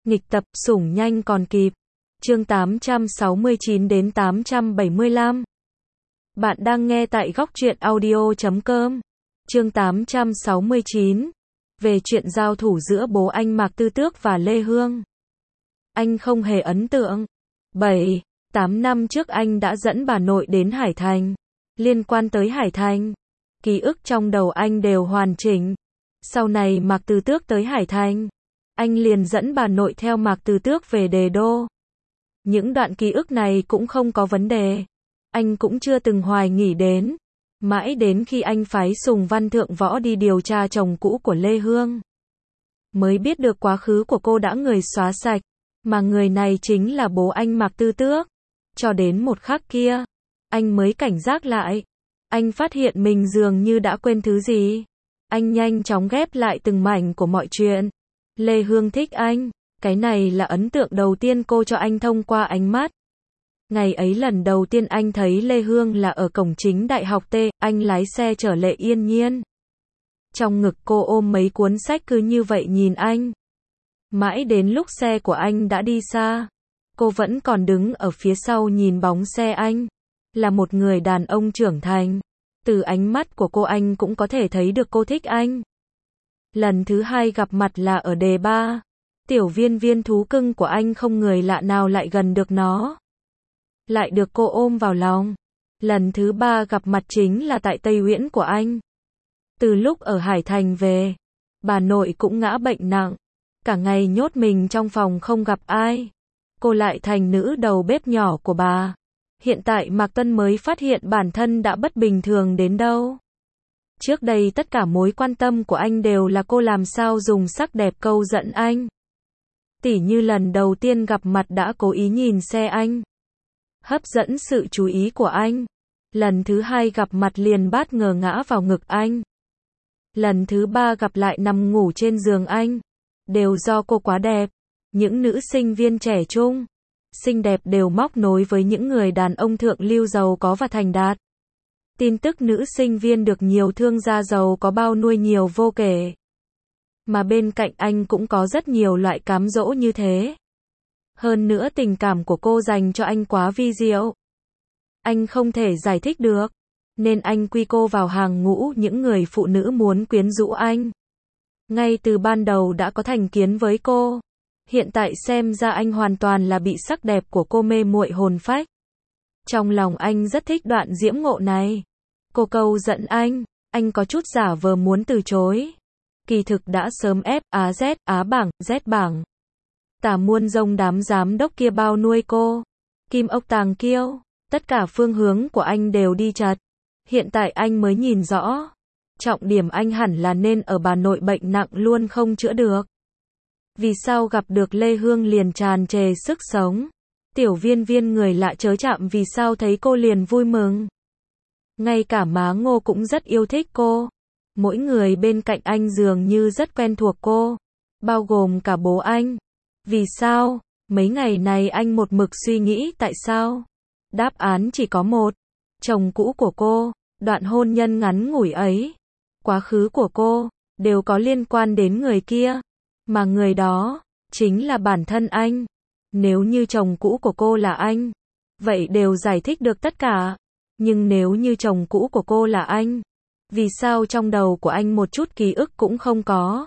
Nghịch tập, sủng nhanh còn kịp. Chương 869 đến 875. Bạn đang nghe tại góc truyện audio.com. Chương 869. Về chuyện giao thủ giữa bố anh Mạc Tư Tước và Lê Hương. Anh không hề ấn tượng. 7-8 năm trước anh đã dẫn bà nội đến Hải Thành. Liên quan tới Hải Thành, ký ức trong đầu anh đều hoàn chỉnh. Sau này Mạc Tư Tước tới Hải Thành, anh liền dẫn bà nội theo Mạc Tư Tước về Đề Đô. Những đoạn ký ức này cũng không có vấn đề. Anh cũng chưa từng hoài nghi đến. Mãi đến khi anh phái Sùng Văn Thượng Võ đi điều tra chồng cũ của Lê Hương, mới biết được quá khứ của cô đã người xóa sạch, mà người này chính là bố anh Mạc Tư Tước. Cho đến một khắc kia, anh mới cảnh giác lại. Anh phát hiện mình dường như đã quên thứ gì. Anh nhanh chóng ghép lại từng mảnh của mọi chuyện. Lê Hương thích anh. Cái này là ấn tượng đầu tiên cô cho anh thông qua ánh mắt. Ngày ấy lần đầu tiên anh thấy Lê Hương là ở cổng chính Đại học T, anh lái xe chở Lệ Yên Nhiên. Trong ngực cô ôm mấy cuốn sách cứ như vậy nhìn anh. Mãi đến lúc xe của anh đã đi xa, cô vẫn còn đứng ở phía sau nhìn bóng xe anh. Là một người đàn ông trưởng thành. Từ ánh mắt của cô anh cũng có thể thấy được cô thích anh. Lần thứ hai gặp mặt là ở đề 3. Tiểu viên viên thú cưng của anh không người lạ nào lại gần được nó. Lại được cô ôm vào lòng. Lần thứ 3 gặp mặt chính là tại Tây Uyển của anh. Từ lúc ở Hải Thành về, bà nội cũng ngã bệnh nặng. Cả ngày nhốt mình trong phòng không gặp ai. Cô lại thành nữ đầu bếp nhỏ của bà. Hiện tại Mạc Tuân mới phát hiện bản thân đã bất bình thường đến đâu. Trước đây tất cả mối quan tâm của anh đều là cô làm sao dùng sắc đẹp câu dẫn anh. Tỉ như lần đầu tiên gặp mặt đã cố ý nhìn xe anh, hấp dẫn sự chú ý của anh. Lần thứ hai gặp mặt liền bất ngờ ngã vào ngực anh. Lần thứ 3 gặp lại nằm ngủ trên giường anh. Đều do cô quá đẹp. Những nữ sinh viên trẻ trung, xinh đẹp đều móc nối với những người đàn ông thượng lưu giàu có và thành đạt. Tin tức nữ sinh viên được nhiều thương gia giàu có bao nuôi nhiều vô kể. Mà bên cạnh anh cũng có rất nhiều loại cám dỗ như thế. Hơn nữa tình cảm của cô dành cho anh quá vi diệu. Anh không thể giải thích được. Nên anh quy cô vào hàng ngũ những người phụ nữ muốn quyến rũ anh. Ngay từ ban đầu đã có thành kiến với cô. Hiện tại xem ra anh hoàn toàn là bị sắc đẹp của cô mê muội hồn phách. Trong lòng anh rất thích đoạn diễm ngộ này. Cô câu giận anh có chút giả vờ muốn từ chối. Kỳ thực đã sớm ép Á Z, Á bảng, Z bảng. Tả muôn dông đám giám đốc kia bao nuôi cô. Kim ốc tàng kiêu, tất cả phương hướng của anh đều đi chật. Hiện tại anh mới nhìn rõ. Trọng điểm anh hẳn là nên ở bà nội bệnh nặng luôn không chữa được. Vì sao gặp được Lê Hương liền tràn trề sức sống. Tiểu viên viên người lạ chớ chạm vì sao thấy cô liền vui mừng. Ngay cả má Ngô cũng rất yêu thích cô. Mỗi người bên cạnh anh dường như rất quen thuộc cô. Bao gồm cả bố anh. Vì sao? Mấy ngày này anh một mực suy nghĩ tại sao? Đáp án chỉ có một. Chồng cũ của cô, đoạn hôn nhân ngắn ngủi ấy, quá khứ của cô, đều có liên quan đến người kia. Mà người đó, chính là bản thân anh. Nếu như chồng cũ của cô là anh, vậy đều giải thích được tất cả. Nhưng nếu như chồng cũ của cô là anh, vì sao trong đầu của anh một chút ký ức cũng không có?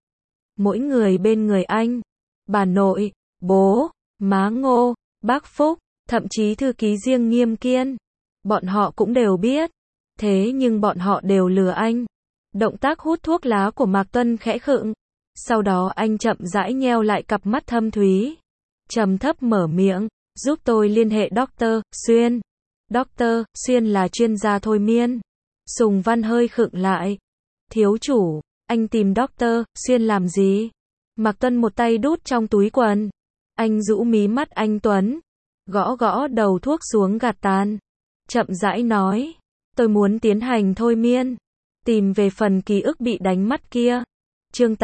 Mỗi người bên người anh, bà nội, bố, má Ngô, bác Phúc, thậm chí thư ký riêng Nghiêm Kiên, bọn họ cũng đều biết. Thế nhưng bọn họ đều lừa anh. Động tác hút thuốc lá của Mạc Tuân khẽ khựng. Sau đó anh chậm rãi nheo lại cặp mắt thâm thúy. Trầm thấp mở miệng, giúp tôi liên hệ Dr. Xuyên. Dr. Xuyên là chuyên gia thôi miên. Sùng Văn hơi khựng lại. Thiếu chủ, anh tìm Dr. Xuyên làm gì? Mạc Tuân một tay đút trong túi quần. Anh rũ mí mắt anh tuấn. Gõ gõ đầu thuốc xuống gạt tàn. Chậm rãi nói. Tôi muốn tiến hành thôi miên. Tìm về phần ký ức bị đánh mất kia. Chương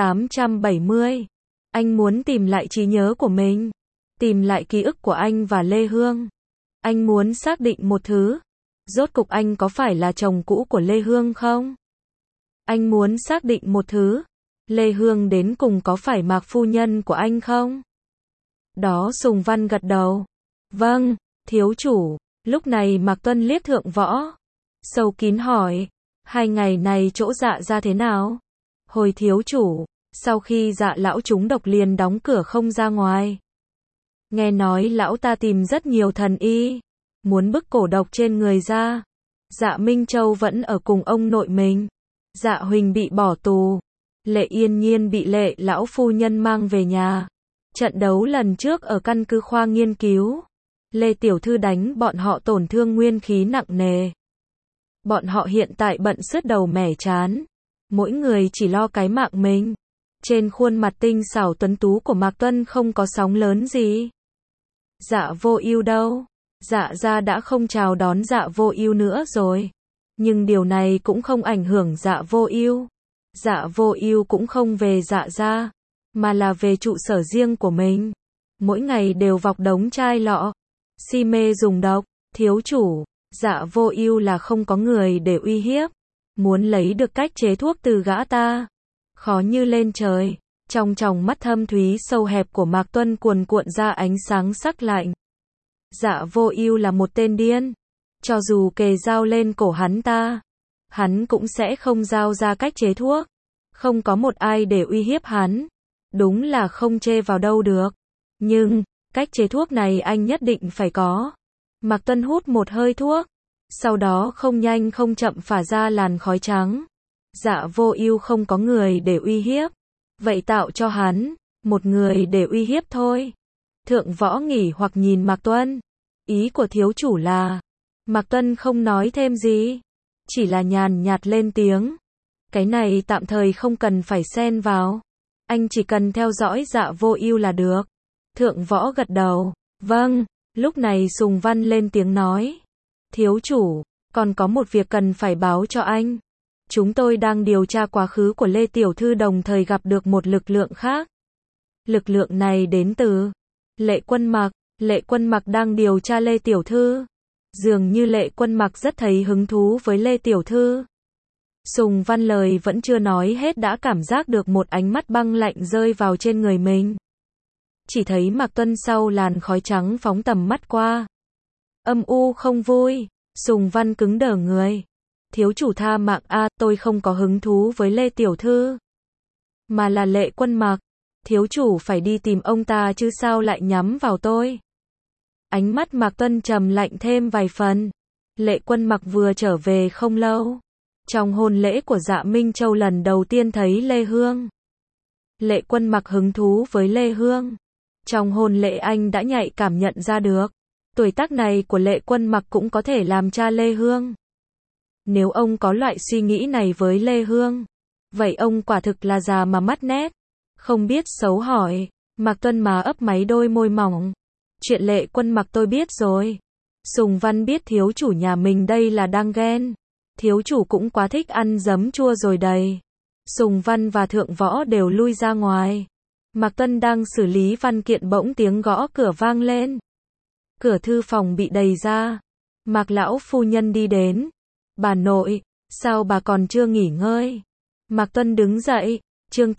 870. Anh muốn tìm lại trí nhớ của mình. Tìm lại ký ức của anh và Lê Hương. Anh muốn xác định một thứ. Rốt cục anh có phải là chồng cũ của Lê Hương không? Anh muốn xác định một thứ. Lê Hương đến cùng có phải Mạc phu nhân của anh không? Đó Sùng Văn gật đầu. Vâng, thiếu chủ. Lúc này Mạc Tuân liếc Thượng Võ. Sâu kín hỏi. 2 ngày này chỗ Dạ gia thế nào? Hồi thiếu chủ, sau khi Dạ lão trúng độc liền đóng cửa không ra ngoài. Nghe nói lão ta tìm rất nhiều thần y, muốn bức cổ độc trên người ra. Dạ Minh Châu vẫn ở cùng ông nội mình. Dạ Huỳnh bị bỏ tù. Lệ Yên Nhiên bị Lệ lão phu nhân mang về nhà. Trận đấu lần trước ở căn cứ khoa nghiên cứu, Lê tiểu thư đánh bọn họ tổn thương nguyên khí nặng nề. Bọn họ hiện tại bận sứt đầu mẻ trán, mỗi người chỉ lo cái mạng mình. Trên khuôn mặt tinh xảo tuấn tú của Mạc Tuân không có sóng lớn gì. Dạ Vô Ưu đâu? Dạ gia đã không chào đón Dạ Vô Ưu nữa rồi. Nhưng điều này cũng không ảnh hưởng Dạ Vô Ưu. Dạ Vô Ưu cũng không về Dạ gia, mà là về trụ sở riêng của mình. Mỗi ngày đều vọc đống chai lọ, si mê dùng độc. Thiếu chủ, Dạ Vô Ưu là không có người để uy hiếp, muốn lấy được cách chế thuốc từ gã ta, khó như lên trời. Trong tròng mắt thâm thúy sâu hẹp của Mạc Tuân cuồn cuộn ra ánh sáng sắc lạnh. Dạ Vô Ưu là một tên điên, cho dù kề dao lên cổ hắn cũng sẽ không giao ra cách chế thuốc. Không có một ai để uy hiếp hắn, đúng là không chê vào đâu được. Nhưng, cách chế thuốc này anh nhất định phải có. Mạc Tuân hút một hơi thuốc, sau đó không nhanh không chậm phả ra làn khói trắng. Dạ Vô Ưu không có người để uy hiếp, vậy tạo cho hắn một người để uy hiếp thôi. Thượng Võ nghỉ hoặc nhìn Mạc Tuân. Ý của thiếu chủ là? Mạc Tuân không nói thêm gì, chỉ là nhàn nhạt lên tiếng. Cái này tạm thời không cần phải xen vào. Anh chỉ cần theo dõi Dạ Vô Ưu là được. Thượng Võ gật đầu. Vâng. Lúc này Sùng Văn lên tiếng nói. Thiếu chủ, còn có một việc cần phải báo cho anh. Chúng tôi đang điều tra quá khứ của Lê tiểu thư, đồng thời gặp được một lực lượng khác. Lực lượng này đến từ Lệ Quân Mặc. Lệ Quân Mặc đang điều tra Lê tiểu thư. Dường như Lệ Quân Mặc rất thấy hứng thú với Lê tiểu thư. Sùng Văn lời vẫn chưa nói hết đã cảm giác được một ánh mắt băng lạnh rơi vào trên người mình. Chỉ thấy Mạc Tuân sau làn khói trắng phóng tầm mắt qua. Âm u không vui. Sùng Văn cứng đờ người. Thiếu chủ tha mạng a, tôi không có hứng thú với Lê tiểu thư, mà là Lệ Quân Mặc. Thiếu chủ phải đi tìm ông ta chứ sao lại nhắm vào tôi. Ánh mắt Mạc Tuân trầm lạnh thêm vài phần. Lệ Quân Mặc vừa trở về không lâu. Trong hôn lễ của Dạ Minh Châu lần đầu tiên thấy Lê Hương. Lệ Quân Mặc hứng thú với Lê Hương. Trong hôn lễ anh đã nhạy cảm nhận ra được. Tuổi tác này của Lệ Quân Mặc cũng có thể làm cha Lê Hương. Nếu ông có loại suy nghĩ này với Lê Hương, vậy ông quả thực là già mà mắt nét. Không biết xấu hỏi. Mạc Tuân má ấp máy đôi môi mỏng. Chuyện Lệ Quân Mặc tôi biết rồi. Sùng Văn biết thiếu chủ nhà mình đây là đang ghen. Thiếu chủ cũng quá thích ăn giấm chua rồi đầy. Sùng Văn và Thượng Võ đều lui ra ngoài. Mạc Tuân đang xử lý văn kiện bỗng tiếng gõ cửa vang lên. Cửa thư phòng bị đẩy ra. Mạc lão phu nhân đi đến. Bà nội, sao bà còn chưa nghỉ ngơi? Mạc Tuân đứng dậy. Chương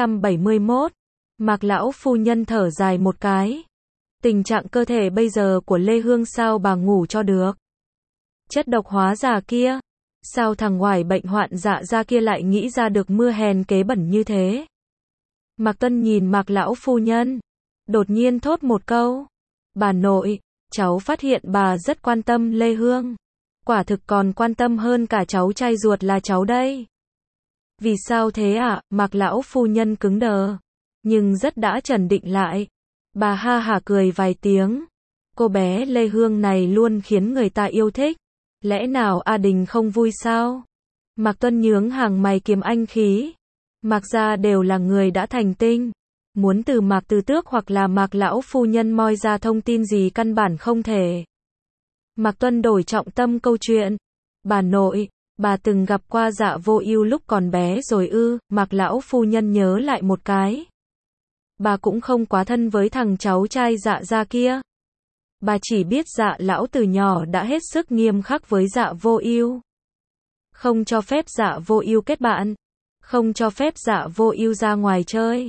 871. Mạc lão phu nhân thở dài một cái. Tình trạng cơ thể bây giờ của Lê Hương sao bà ngủ cho được? Chất độc hóa già kia. Sao thằng ngoài bệnh hoạn dạ ra kia lại nghĩ ra được mưa hèn kế bẩn như thế? Mạc Tuân nhìn Mạc lão phu nhân, đột nhiên thốt một câu. Bà nội, cháu phát hiện bà rất quan tâm Lê Hương. Quả thực còn quan tâm hơn cả cháu trai ruột là cháu đây. Vì sao thế ạ? Mạc lão phu nhân cứng đờ, nhưng rất đã trấn định lại. Bà ha hả cười vài tiếng. Cô bé Lê Hương này luôn khiến người ta yêu thích. Lẽ nào A Đình không vui sao? Mạc Tuân nhướng hàng mày kiếm anh khí. Mạc gia đều là người đã thành tinh. Muốn từ Mạc Từ Tước hoặc là Mạc lão phu nhân moi ra thông tin gì căn bản không thể. Mạc Tuân đổi trọng tâm câu chuyện. Bà nội, bà từng gặp qua Dạ Vô Ưu lúc còn bé rồi ư? Mạc lão phu nhân nhớ lại một cái. Bà cũng không quá thân với thằng cháu trai Dạ gia kia. Bà chỉ biết Dạ lão từ nhỏ đã hết sức nghiêm khắc với Dạ Vô Ưu. Không cho phép Dạ Vô Ưu kết bạn. Không cho phép Dạ Vô Ưu ra ngoài chơi.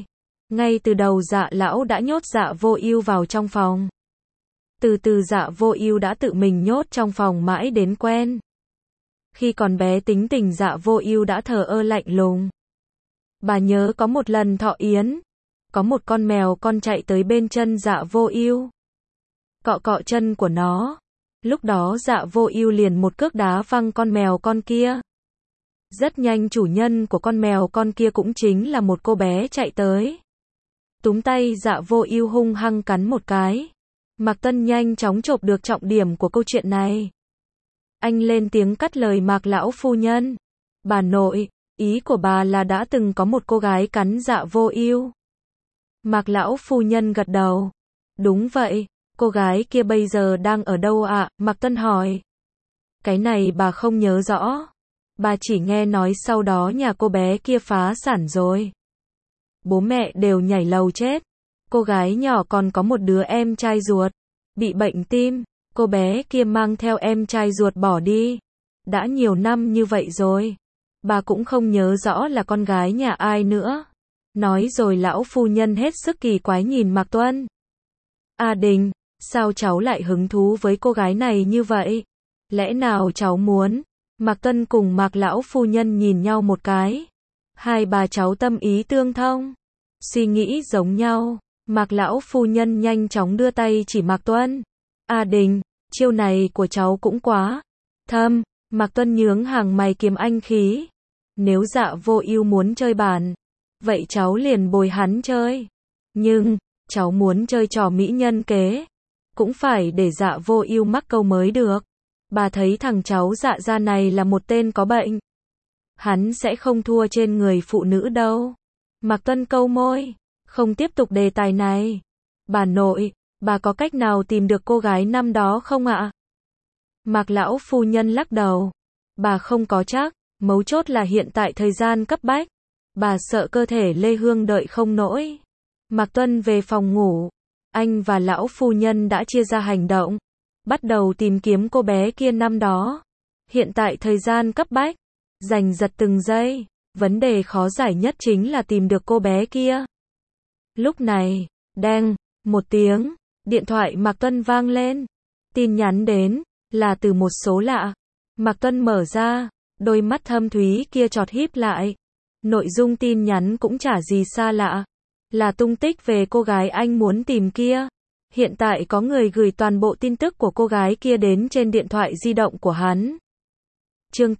Ngay từ đầu Dạ lão đã nhốt Dạ Vô Ưu vào trong phòng. Từ từ Dạ Vô Ưu đã tự mình nhốt trong phòng mãi đến quen. Khi còn bé tính tình Dạ Vô Ưu đã thờ ơ lạnh lùng. Bà nhớ có một lần thọ yến, có một con mèo con chạy tới bên chân Dạ Vô Ưu. Cọ cọ chân của nó. Lúc đó Dạ Vô Ưu liền một cước đá văng con mèo con kia. Rất nhanh chủ nhân của con mèo con kia cũng chính là một cô bé chạy tới. Túm tay Dạ Vô Ưu hung hăng cắn một cái. Mạc Tân nhanh chóng chộp được trọng điểm của câu chuyện này. Anh lên tiếng cắt lời Mạc lão phu nhân. Bà nội, ý của bà là đã từng có một cô gái cắn Dạ Vô Ưu. Mạc lão phu nhân gật đầu. Đúng vậy, cô gái kia bây giờ đang ở đâu ạ? Mạc Tân hỏi. Cái này bà không nhớ rõ. Bà chỉ nghe nói sau đó nhà cô bé kia phá sản rồi. Bố mẹ đều nhảy lầu chết. Cô gái nhỏ còn có một đứa em trai ruột. Bị bệnh tim. Cô bé kia mang theo em trai ruột bỏ đi. Đã nhiều năm như vậy rồi. Bà cũng không nhớ rõ là con gái nhà ai nữa. Nói rồi lão phu nhân hết sức kỳ quái nhìn Mạc Tuân. A Đình, sao cháu lại hứng thú với cô gái này như vậy? Lẽ nào cháu muốn? Mạc Tuân cùng Mạc lão phu nhân nhìn nhau một cái. Hai bà cháu tâm ý tương thông. Suy nghĩ giống nhau. Mạc lão phu nhân nhanh chóng đưa tay chỉ Mạc Tuân. A Đình, chiêu này của cháu cũng quá thâm. Mạc Tuân nhướng hàng mày kiếm anh khí. Nếu Dạ Vô Ưu muốn chơi bàn, vậy cháu liền bồi hắn chơi. Nhưng, cháu muốn chơi trò mỹ nhân kế, cũng phải để Dạ Vô Ưu mắc câu mới được. Bà thấy thằng cháu Dạ gia này là một tên có bệnh. Hắn sẽ không thua trên người phụ nữ đâu. Mạc Tuân cau môi, không tiếp tục đề tài này. Bà nội, bà có cách nào tìm được cô gái năm đó không ạ? Mạc lão phu nhân lắc đầu. Bà không có chắc, mấu chốt là hiện tại thời gian cấp bách. Bà sợ cơ thể Lê Hương đợi không nổi. Mạc Tuân về phòng ngủ. Anh và lão phu nhân đã chia ra hành động. Bắt đầu tìm kiếm cô bé kia năm đó. Hiện tại thời gian cấp bách. Giành giật từng giây. Vấn đề khó giải nhất chính là tìm được cô bé kia. Lúc này, đeng, một tiếng, điện thoại Mạc Tuân vang lên. Tin nhắn đến, là từ một số lạ. Mạc Tuân mở ra, đôi mắt thâm thúy kia chợt híp lại. Nội dung tin nhắn cũng chả gì xa lạ. Là tung tích về cô gái anh muốn tìm kia. Hiện tại có người gửi toàn bộ tin tức của cô gái kia đến trên điện thoại di động của hắn. Chương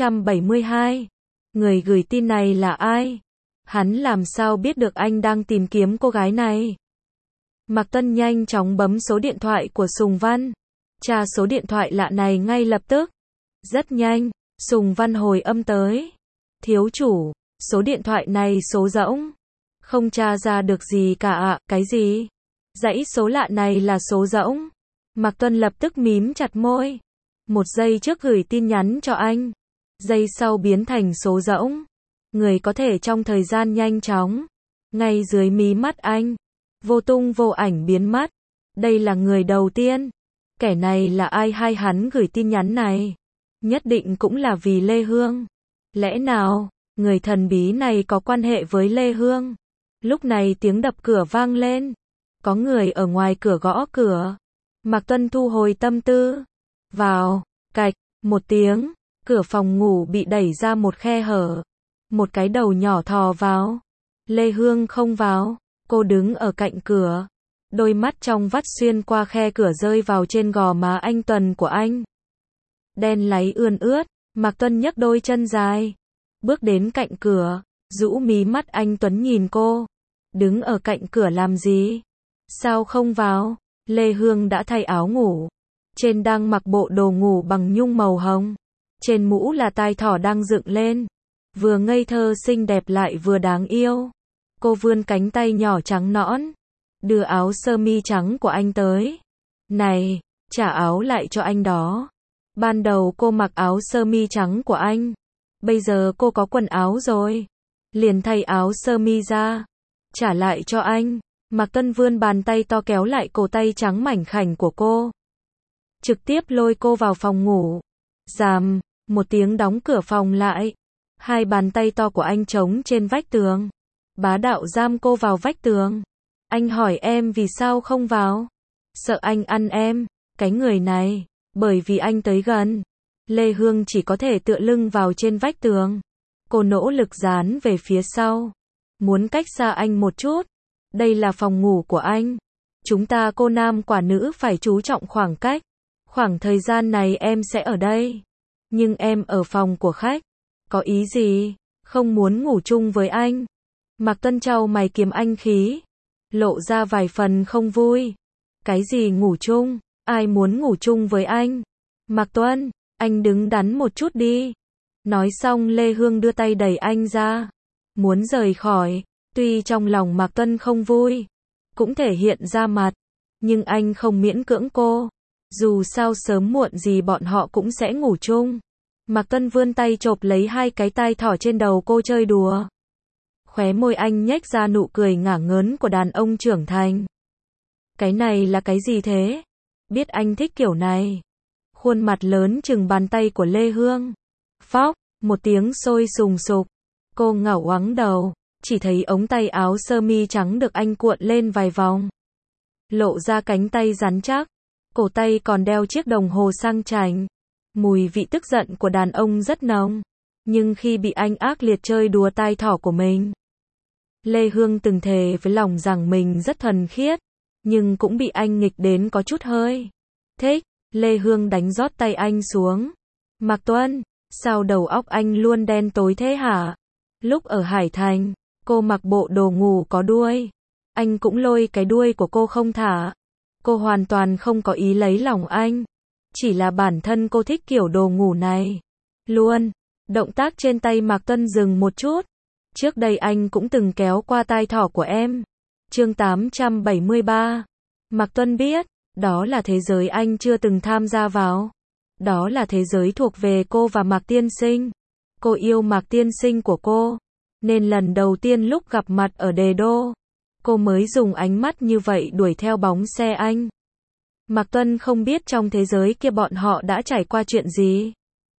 872. Người gửi tin này là ai? Hắn làm sao biết được anh đang tìm kiếm cô gái này? Mạc Tuân nhanh chóng bấm số điện thoại của Sùng Văn. Tra số điện thoại lạ này ngay lập tức. Rất nhanh, Sùng Văn hồi âm tới. Thiếu chủ, số điện thoại này số rỗng. Không tra ra được gì cả ạ. Cái gì? Dãy số lạ này là số rỗng. Mạc Tuân lập tức mím chặt môi. Một giây trước gửi tin nhắn cho anh. Giây sau biến thành số rỗng. Người có thể trong thời gian nhanh chóng. Ngay dưới mí mắt anh. Vô tung vô ảnh biến mất. Đây là người đầu tiên. Kẻ này là ai hay hắn gửi tin nhắn này? Nhất định cũng là vì Lê Hương. Lẽ nào, người thần bí này có quan hệ với Lê Hương? Lúc này tiếng đập cửa vang lên. Có người ở ngoài cửa gõ cửa. Mạc Tuân thu hồi tâm tư. Vào, cạch, một tiếng. Cửa phòng ngủ bị đẩy ra một khe hở. Một cái đầu nhỏ thò vào. Lê Hương không vào. Cô đứng ở cạnh cửa. Đôi mắt trong vắt xuyên qua khe cửa rơi vào trên gò má anh Tuần của anh. Đen láy ươn ướt. Mạc Tuân nhấc đôi chân dài. Bước đến cạnh cửa. Rũ mí mắt anh Tuấn nhìn cô. Đứng ở cạnh cửa làm gì? Sao không vào? Lê Hương đã thay áo ngủ. Trên đang mặc bộ đồ ngủ bằng nhung màu hồng. Trên mũ là tai thỏ đang dựng lên. Vừa ngây thơ xinh đẹp lại vừa đáng yêu. Cô vươn cánh tay nhỏ trắng nõn. Đưa áo sơ mi trắng của anh tới. Này, trả áo lại cho anh đó. Ban đầu cô mặc áo sơ mi trắng của anh. Bây giờ cô có quần áo rồi. Liền thay áo sơ mi ra. Trả lại cho anh. Mạc Tuân vươn bàn tay to kéo lại cổ tay trắng mảnh khảnh của cô. Trực tiếp lôi cô vào phòng ngủ. Ràm, một tiếng đóng cửa phòng lại. Hai bàn tay to của anh trống trên vách tường. bá đạo giam cô vào vách tường. Anh hỏi em vì sao không vào? Sợ anh ăn em, cái người này. Bởi vì anh tới gần, Lê Hương chỉ có thể tựa lưng vào trên vách tường. Cô nỗ lực dán về phía sau, muốn cách xa anh một chút. Đây là phòng ngủ của anh. Chúng ta cô nam quả nữ phải chú trọng khoảng cách. Khoảng thời gian này em sẽ ở đây. Nhưng em ở phòng của khách. Có ý gì? Không muốn ngủ chung với anh. Mạc Tuân chau mày kiếm anh khí. Lộ ra vài phần không vui. Cái gì ngủ chung? Ai muốn ngủ chung với anh? Mạc Tuân, anh đứng đắn một chút đi. Nói xong Lê Hương đưa tay đẩy anh ra. Muốn rời khỏi. Tuy trong lòng Mạc Tuân không vui. Cũng thể hiện ra mặt. Nhưng anh không miễn cưỡng cô. Dù sao sớm muộn gì bọn họ cũng sẽ ngủ chung. Mạc Tuân vươn tay chộp lấy hai cái tai thỏ trên đầu cô chơi đùa. Khóe môi anh nhếch ra nụ cười ngả ngớn của đàn ông trưởng thành. Cái này là cái gì thế? Biết anh thích kiểu này. Khuôn mặt lớn chừng bàn tay của Lê Hương. Phóc, một tiếng sôi sùng sục. Cô ngẩng ngoắng đầu, chỉ thấy ống tay áo sơ mi trắng được anh cuộn lên vài vòng. Lộ ra cánh tay rắn chắc. Cổ tay còn đeo chiếc đồng hồ sang chảnh. Mùi vị tức giận của đàn ông rất nồng. Nhưng khi bị anh ác liệt chơi đùa tai thỏ của mình, Lê Hương từng thề với lòng rằng mình rất thuần khiết. Nhưng cũng bị anh nghịch đến có chút hơi thích. Lê Hương đánh rót tay anh xuống. Mạc Tuân, sao đầu óc anh luôn đen tối thế hả? Lúc ở Hải Thành, cô mặc bộ đồ ngủ có đuôi. Anh cũng lôi cái đuôi của cô không thả. Cô hoàn toàn không có ý lấy lòng anh. Chỉ là bản thân cô thích kiểu đồ ngủ này. Luôn. Động tác trên tay Mạc Tuân dừng một chút. Trước đây anh cũng từng kéo qua tai thỏ của em. Chương 873. Mạc Tuân biết, đó là thế giới anh chưa từng tham gia vào. Đó là thế giới thuộc về cô và Mạc Tiên Sinh. Cô yêu Mạc Tiên Sinh của cô. Nên lần đầu tiên lúc gặp mặt ở Đề Đô, cô mới dùng ánh mắt như vậy đuổi theo bóng xe anh. Mạc Tuân không biết trong thế giới kia bọn họ đã trải qua chuyện gì.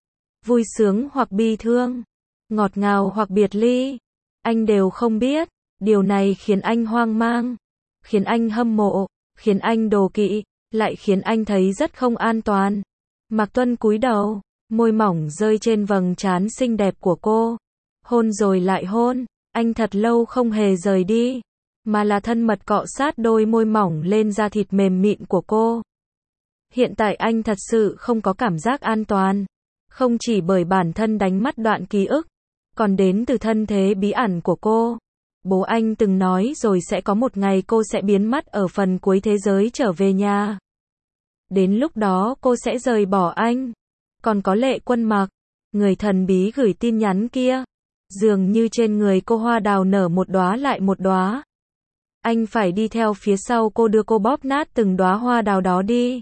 Vui sướng hoặc bi thương, ngọt ngào hoặc biệt ly. Anh đều không biết. Điều này khiến anh hoang mang, khiến anh hâm mộ, khiến anh đố kỵ, lại khiến anh thấy rất không an toàn. Mạc Tuân cúi đầu, môi mỏng rơi trên vầng trán xinh đẹp của cô. Hôn rồi lại hôn, anh thật lâu không hề rời đi, mà là thân mật cọ sát đôi môi mỏng lên da thịt mềm mịn của cô. Hiện tại anh thật sự không có cảm giác an toàn, không chỉ bởi bản thân đánh mất đoạn ký ức, còn đến từ thân thế bí ẩn của cô. Bố anh từng nói rồi sẽ có một ngày cô sẽ biến mất ở phần cuối thế giới trở về nhà. Đến lúc đó cô sẽ rời bỏ anh. Còn có Lệ Quân Mặc, người thần bí gửi tin nhắn kia. Dường như trên người cô hoa đào nở một đóa lại một đóa. Anh phải đi theo phía sau cô đưa cô bóp nát từng đóa hoa đào đó đi.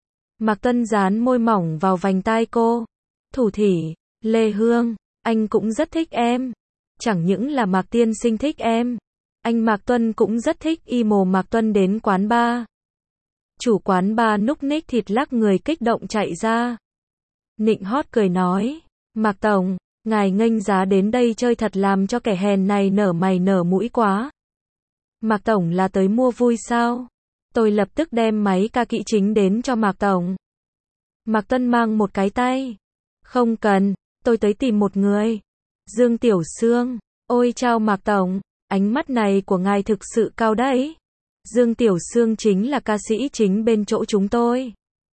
Mạc Tuân dán môi mỏng vào vành tai cô. Thủ thỉ, Lê Hương, anh cũng rất thích em. Chẳng những là Mạc Tiên Sinh thích em, anh Mạc Tuân cũng rất thích imo. Mạc Tuân đến quán bar. Chủ quán bar núc ních thịt lắc người kích động chạy ra. Nịnh hót cười nói, Mạc Tổng, ngài nghênh giá đến đây chơi thật làm cho kẻ hèn này nở mày nở mũi quá. Mạc Tổng là tới mua vui sao? Tôi lập tức đem máy ca kỹ chính đến cho Mạc Tổng. Mạc Tuân mang một cái tay. Không cần, tôi tới tìm một người. Dương Tiểu Sương, ôi chao Mạc Tổng, ánh mắt này của ngài thực sự cao đấy. Dương Tiểu Sương chính là ca sĩ chính bên chỗ chúng tôi.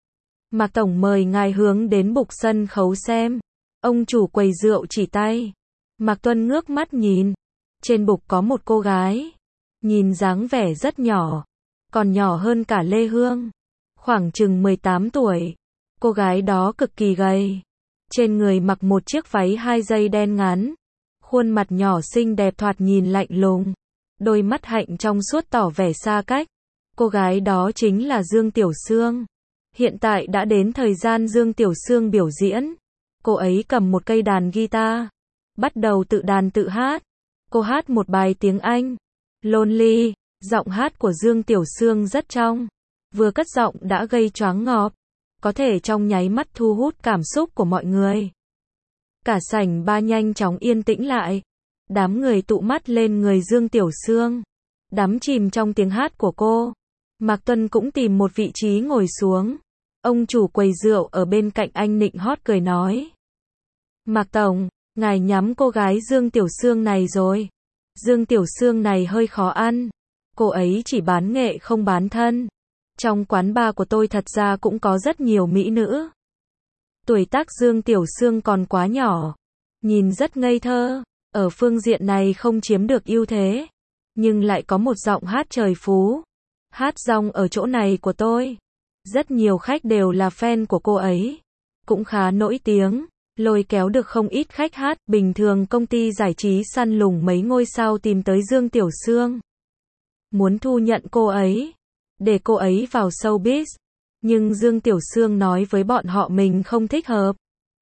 Mạc Tổng mời ngài hướng đến bục sân khấu xem. Ông chủ quầy rượu chỉ tay. Mạc Tuân ngước mắt nhìn. Trên bục có một cô gái. Nhìn dáng vẻ rất nhỏ. Còn nhỏ hơn cả Lê Hương. Khoảng chừng 18 tuổi. Cô gái đó cực kỳ gầy. Trên người mặc một chiếc váy 2 dây đen ngắn. Khuôn mặt nhỏ xinh đẹp thoạt nhìn lạnh lùng. Đôi mắt hạnh trong suốt tỏ vẻ xa cách. Cô gái đó chính là Dương Tiểu Sương. Hiện tại đã đến thời gian Dương Tiểu Sương biểu diễn. Cô ấy cầm một cây đàn guitar. Bắt đầu tự đàn tự hát. Cô hát một bài tiếng Anh. Lonely. Giọng hát của Dương Tiểu Sương rất trong. Vừa cất giọng đã gây choáng ngợp. Có thể trong nháy mắt thu hút cảm xúc của mọi người. Cả sảnh bar nhanh chóng yên tĩnh lại. Đám người tụ mắt lên người Dương Tiểu Sương, đắm chìm trong tiếng hát của cô. Mạc Tuân cũng tìm một vị trí ngồi xuống. Ông chủ quầy rượu ở bên cạnh anh nịnh hót cười nói. Mạc Tổng, ngài nhắm cô gái Dương Tiểu Sương này rồi. Dương Tiểu Sương này hơi khó ăn. Cô ấy chỉ bán nghệ không bán thân. Trong quán bar của tôi thật ra cũng có rất nhiều mỹ nữ. Tuổi tác Dương Tiểu Sương còn quá nhỏ. Nhìn rất ngây thơ. Ở phương diện này không chiếm được ưu thế. Nhưng lại có một giọng hát trời phú. Hát rong ở chỗ này của tôi. Rất nhiều khách đều là fan của cô ấy. Cũng khá nổi tiếng. Lôi kéo được không ít khách hát. Bình thường công ty giải trí săn lùng mấy ngôi sao tìm tới Dương Tiểu Sương. Muốn thu nhận cô ấy. Để cô ấy vào showbiz. Nhưng Dương Tiểu Sương nói với bọn họ mình không thích hợp.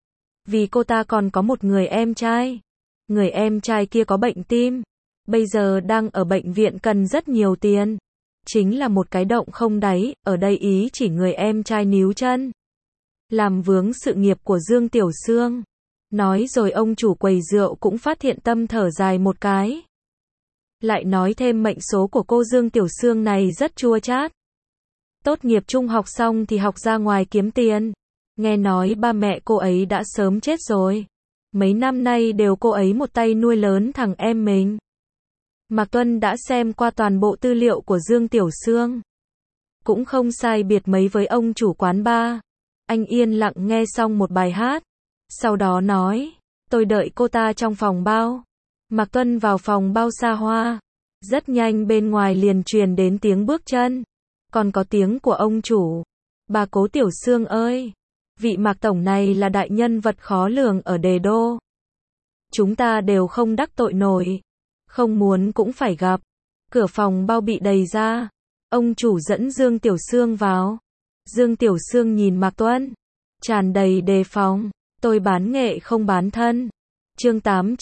Vì cô ta còn có một người em trai. Người em trai kia có bệnh tim. Bây giờ đang ở bệnh viện cần rất nhiều tiền. Chính là một cái động không đáy. Ở đây ý chỉ người em trai níu chân. Làm vướng sự nghiệp của Dương Tiểu Sương. Nói rồi ông chủ quầy rượu cũng phát hiện tâm thở dài một cái. Lại nói thêm mệnh số của cô Dương Tiểu Sương này rất chua chát. Tốt nghiệp trung học xong thì học ra ngoài kiếm tiền. Nghe nói ba mẹ cô ấy đã sớm chết rồi. Mấy năm nay đều cô ấy một tay nuôi lớn thằng em mình. Mạc Tuân đã xem qua toàn bộ tư liệu của Dương Tiểu Sương. Cũng không sai biệt mấy với ông chủ quán bar. Anh yên lặng nghe xong một bài hát. Sau đó nói, tôi đợi cô ta trong phòng bao. Mạc Tuân vào phòng bao xa hoa. Rất nhanh bên ngoài liền truyền đến tiếng bước chân. Còn có tiếng của ông chủ. Bà Cố Tiểu Sương ơi! Vị Mạc Tổng này là đại nhân vật khó lường ở Đề Đô. Chúng ta đều không đắc tội nổi. Không muốn cũng phải gặp. Cửa phòng bao bị đẩy ra. Ông chủ dẫn Dương Tiểu Sương vào. Dương Tiểu Sương nhìn Mạc Tuân. Tràn đầy đề phòng. Tôi bán nghệ không bán thân. Chương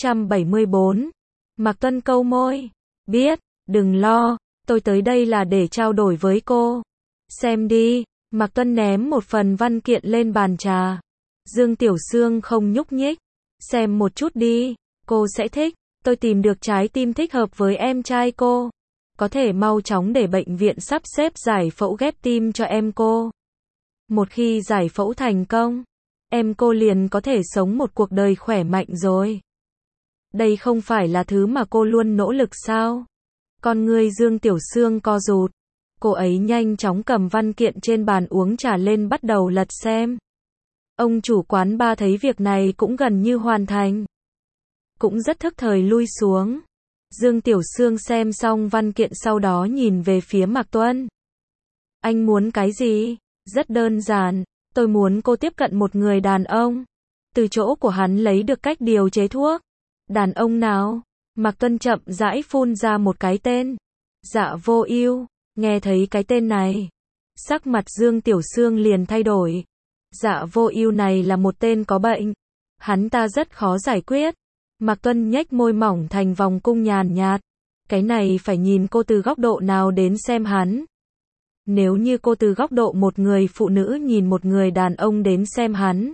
874. Mạc Tuân câu môi. Biết, đừng lo. Tôi tới đây là để trao đổi với cô. Xem đi. Mạc Tuân ném một phần văn kiện lên bàn trà. Dương Tiểu Sương không nhúc nhích. Xem một chút đi. Cô sẽ thích. Tôi tìm được trái tim thích hợp với em trai cô. Có thể mau chóng để bệnh viện sắp xếp giải phẫu ghép tim cho em cô. Một khi giải phẫu thành công, em cô liền có thể sống một cuộc đời khỏe mạnh rồi. Đây không phải là thứ mà cô luôn nỗ lực sao? Con người Dương Tiểu Sương co rụt. Cô ấy nhanh chóng cầm văn kiện trên bàn uống trà lên bắt đầu lật xem. Ông chủ quán bar thấy việc này cũng gần như hoàn thành. Cũng rất thức thời lui xuống. Dương Tiểu Sương xem xong văn kiện sau đó nhìn về phía Mạc Tuân. Anh muốn cái gì? Rất đơn giản. Tôi muốn cô tiếp cận một người đàn ông. Từ chỗ của hắn lấy được cách điều chế thuốc. Đàn ông nào? Mạc Tuân chậm rãi phun ra một cái tên. Dạ Vô Ưu. Nghe thấy cái tên này, sắc mặt Dương Tiểu Sương liền thay đổi. Dạ Vô Ưu này là một tên có bệnh. Hắn ta rất khó giải quyết. Mạc Tuân nhếch môi mỏng thành vòng cung nhàn nhạt. Cái này phải nhìn cô từ góc độ nào đến xem hắn. Nếu như cô từ góc độ một người phụ nữ nhìn một người đàn ông đến xem hắn.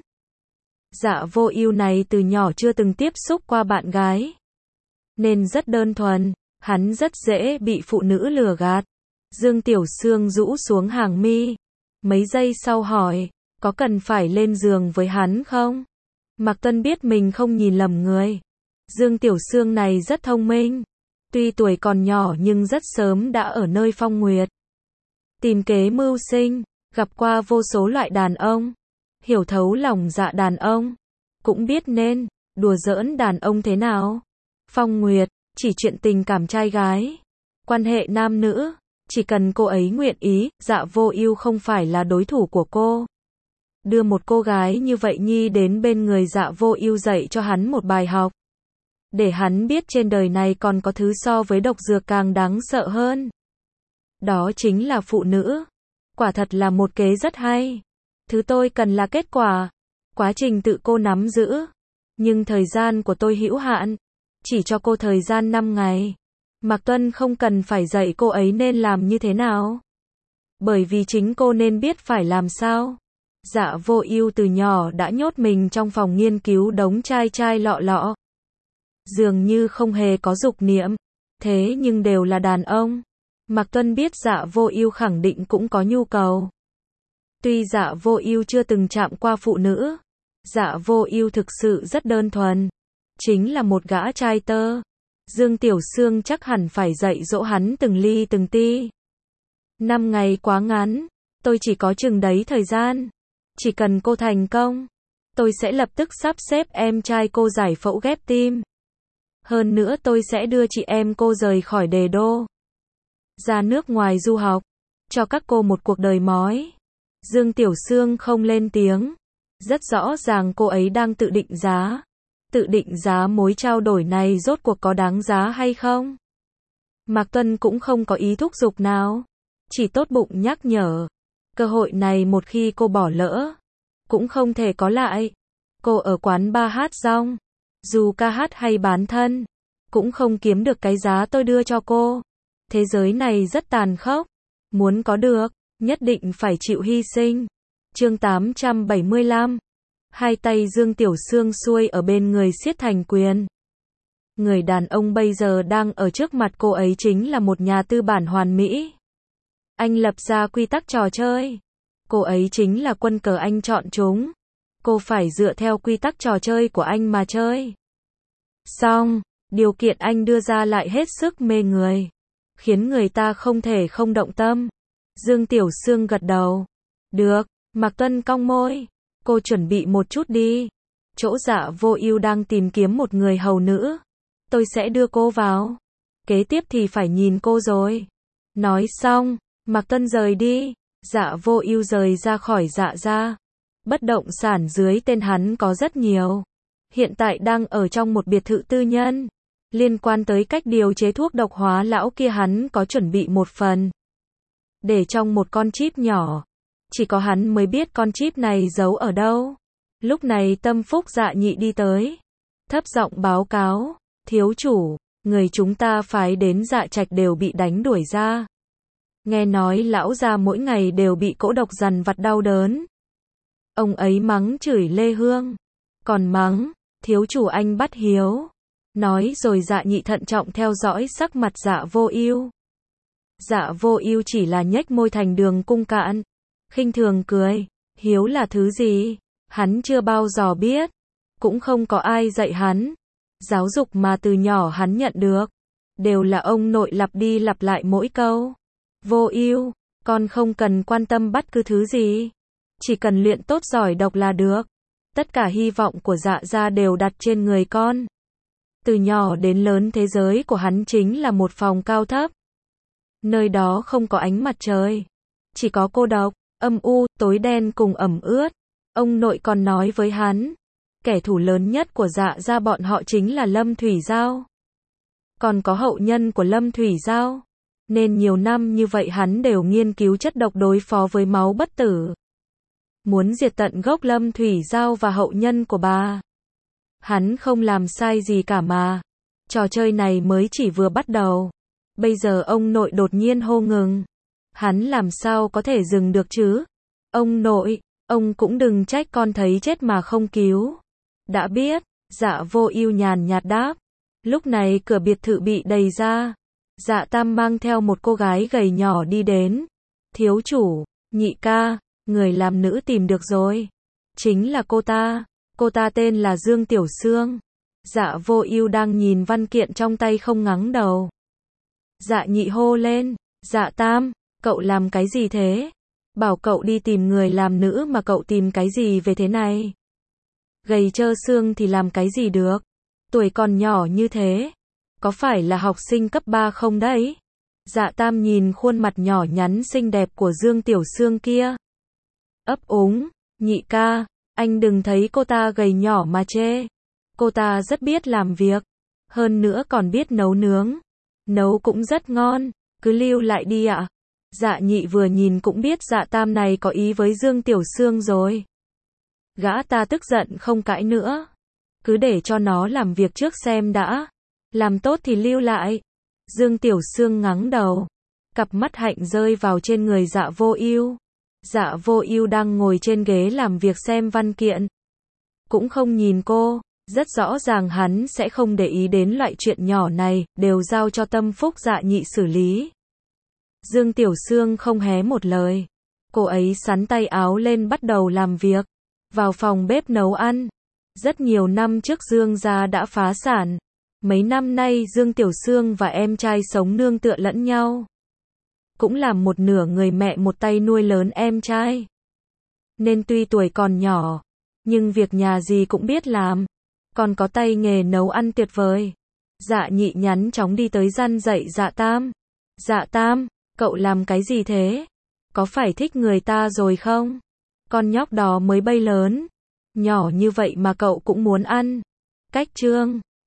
Dạ Vô Ưu này từ nhỏ chưa từng tiếp xúc qua bạn gái. Nên rất đơn thuần, hắn rất dễ bị phụ nữ lừa gạt. Dương Tiểu Sương rũ xuống hàng mi. Mấy giây sau hỏi, có cần phải lên giường với hắn không? Mạc Tuân biết mình không nhìn lầm người. Dương Tiểu Sương này rất thông minh. Tuy tuổi còn nhỏ nhưng rất sớm đã ở nơi phong nguyệt. Tìm kế mưu sinh, gặp qua vô số loại đàn ông. Hiểu thấu lòng dạ đàn ông. Cũng biết nên, đùa giỡn đàn ông thế nào. Phong nguyệt, chỉ chuyện tình cảm trai gái. Quan hệ nam nữ. Chỉ cần cô ấy nguyện ý, Dạ Vô Ưu không phải là đối thủ của cô. Đưa một cô gái như vậy nhi đến bên người Dạ Vô Ưu dạy cho hắn một bài học. Để hắn biết trên đời này còn có thứ so với độc dược càng đáng sợ hơn. Đó chính là phụ nữ. Quả thật là một kế rất hay. Thứ tôi cần là kết quả. Quá trình tự cô nắm giữ. Nhưng thời gian của tôi hữu hạn. Chỉ cho cô thời gian 5 ngày. Mạc Tuân không cần phải dạy cô ấy nên làm như thế nào. Bởi vì chính cô nên biết phải làm sao. Dạ Vô Ưu từ nhỏ đã nhốt mình trong phòng nghiên cứu đống chai chai lọ lọ. dường như không hề có dục niệm. Thế nhưng đều là đàn ông. Mạc Tuân biết Dạ Vô Ưu khẳng định cũng có nhu cầu. Tuy Dạ Vô Ưu chưa từng chạm qua phụ nữ, Dạ Vô Ưu thực sự rất đơn thuần, chính là một gã trai tơ. Dương Tiểu Sương chắc hẳn phải dạy dỗ hắn từng ly từng tí. 5 ngày quá ngắn, tôi chỉ có chừng đấy thời gian. Chỉ cần cô thành công, tôi sẽ lập tức sắp xếp em trai cô giải phẫu ghép tim. Hơn nữa tôi sẽ đưa chị em cô rời khỏi Đề Đô, ra nước ngoài du học, cho các cô một cuộc đời mói. Dương Tiểu Sương không lên tiếng. Rất rõ ràng cô ấy đang tự định giá. Tự định giá mối trao đổi này rốt cuộc có đáng giá hay không. Mạc Tuân cũng không có ý thúc giục nào. Chỉ tốt bụng nhắc nhở. Cơ hội này một khi cô bỏ lỡ, cũng không thể có lại. Cô ở quán bar hát rong, dù ca hát hay bán thân, cũng không kiếm được cái giá tôi đưa cho cô. Thế giới này rất tàn khốc. Muốn có được, nhất định phải chịu hy sinh. Chương 875. Hai tay Dương Tiểu Sương xuôi ở bên người siết thành quyền. Người đàn ông bây giờ đang ở trước mặt cô ấy chính là một nhà tư bản hoàn mỹ. Anh lập ra quy tắc trò chơi. Cô ấy chính là quân cờ anh chọn chúng. Cô phải dựa theo quy tắc trò chơi của anh mà chơi. Xong, điều kiện anh đưa ra lại hết sức mê người, khiến người ta không thể không động tâm. Dương Tiểu Sương gật đầu. Được, Mạc Tuân cong môi. Cô chuẩn bị một chút đi. Chỗ Dạ Vô Ưu đang tìm kiếm một người hầu nữ. Tôi sẽ đưa cô vào. Kế tiếp thì phải nhìn cô rồi. Nói xong, Mạc Tuân rời đi. Dạ Vô Ưu rời ra khỏi Dạ gia. Bất động sản dưới tên hắn có rất nhiều. Hiện tại đang ở trong một biệt thự tư nhân. Liên quan tới cách điều chế thuốc độc hóa lão kia hắn có chuẩn bị một phần. Để trong một con chip nhỏ. Chỉ có hắn mới biết con chip này giấu ở đâu. Lúc này Tâm Phúc Dạ Nhị đi tới. Thấp giọng báo cáo. Thiếu chủ, người chúng ta phái đến Dạ Trạch đều bị đánh đuổi ra. Nghe nói lão gia mỗi ngày đều bị cỗ độc dằn vặt đau đớn. Ông ấy mắng chửi Lê Hương. Còn mắng, thiếu chủ anh bắt hiếu. Nói rồi Dạ Nhị thận trọng theo dõi sắc mặt Dạ Vô Ưu. Dạ Vô Ưu chỉ là nhếch môi thành đường cung cạn, khinh thường cười. Hiếu là thứ gì? Hắn chưa bao giờ biết. Cũng không có ai dạy hắn. Giáo dục mà từ nhỏ hắn nhận được, đều là ông nội lặp đi lặp lại mỗi câu. Vô Ưu, con không cần quan tâm bất cứ thứ gì. Chỉ cần luyện tốt giỏi độc là được. Tất cả hy vọng của Dạ gia đều đặt trên người con. Từ nhỏ đến lớn thế giới của hắn chính là một phòng cao thấp. Nơi đó không có ánh mặt trời. Chỉ có cô độc, âm u, tối đen cùng ẩm ướt. Ông nội còn nói với hắn, kẻ thù lớn nhất của Dạ gia bọn họ chính là Lâm Thủy Giao. Còn có hậu nhân của Lâm Thủy Giao. Nên nhiều năm như vậy hắn đều nghiên cứu chất độc đối phó với máu bất tử. Muốn diệt tận gốc Lâm Thủy Giao và hậu nhân của bà. Hắn không làm sai gì cả mà. Trò chơi này mới chỉ vừa bắt đầu. Bây giờ ông nội đột nhiên hô ngừng. Hắn làm sao có thể dừng được chứ? Ông nội, ông cũng đừng trách con thấy chết mà không cứu. Đã biết, Dạ Vô Ưu nhàn nhạt đáp. Lúc này cửa biệt thự bị đẩy ra. Dạ Tam mang theo một cô gái gầy nhỏ đi đến. Thiếu chủ, Nhị ca, người làm nữ tìm được rồi. Chính là cô ta. Cô ta tên là Dương Tiểu Sương. Dạ Vô Ưu đang nhìn văn kiện trong tay không ngẩng đầu. Dạ Nhị hô lên. Dạ Tam, cậu làm cái gì thế? Bảo cậu đi tìm người làm nữ mà cậu tìm cái gì về thế này? Gầy trơ xương thì làm cái gì được? Tuổi còn nhỏ như thế. Có phải là học sinh cấp 3 không đấy? Dạ Tam nhìn khuôn mặt nhỏ nhắn xinh đẹp của Dương Tiểu Sương kia. Ấp úng, Nhị ca, anh đừng thấy cô ta gầy nhỏ mà chê. Cô ta rất biết làm việc. Hơn nữa còn biết nấu nướng. Nấu cũng rất ngon, cứ lưu lại đi ạ. Dạ Nhị vừa nhìn cũng biết Dạ Tam này có ý với Dương Tiểu Sương rồi. Gã ta tức giận không cãi nữa. Cứ để cho nó làm việc trước xem đã. Làm tốt thì lưu lại. Dương Tiểu Sương ngẩng đầu. Cặp mắt hạnh rơi vào trên người Dạ Vô Ưu. Dạ Vô Ưu đang ngồi trên ghế làm việc xem văn kiện. Cũng không nhìn cô. Rất rõ ràng hắn sẽ không để ý đến loại chuyện nhỏ này, đều giao cho Tâm Phúc Dạ Nhị xử lý. Dương Tiểu Sương không hé một lời. Cô ấy xắn tay áo lên bắt đầu làm việc. Vào phòng bếp nấu ăn. Rất nhiều năm trước Dương gia đã phá sản. Mấy năm nay Dương Tiểu Sương và em trai sống nương tựa lẫn nhau. Cũng làm một nửa người mẹ một tay nuôi lớn em trai. Nên tuy tuổi còn nhỏ, nhưng việc nhà gì cũng biết làm. Còn có tay nghề nấu ăn tuyệt vời. Dạ Nhị nhắn chóng đi tới răn dạy Dạ Tam. Dạ Tam, cậu làm cái gì thế? Có phải thích người ta rồi không? Con nhóc đó mới bay lớn. Nhỏ như vậy mà cậu cũng muốn ăn. Cách trương.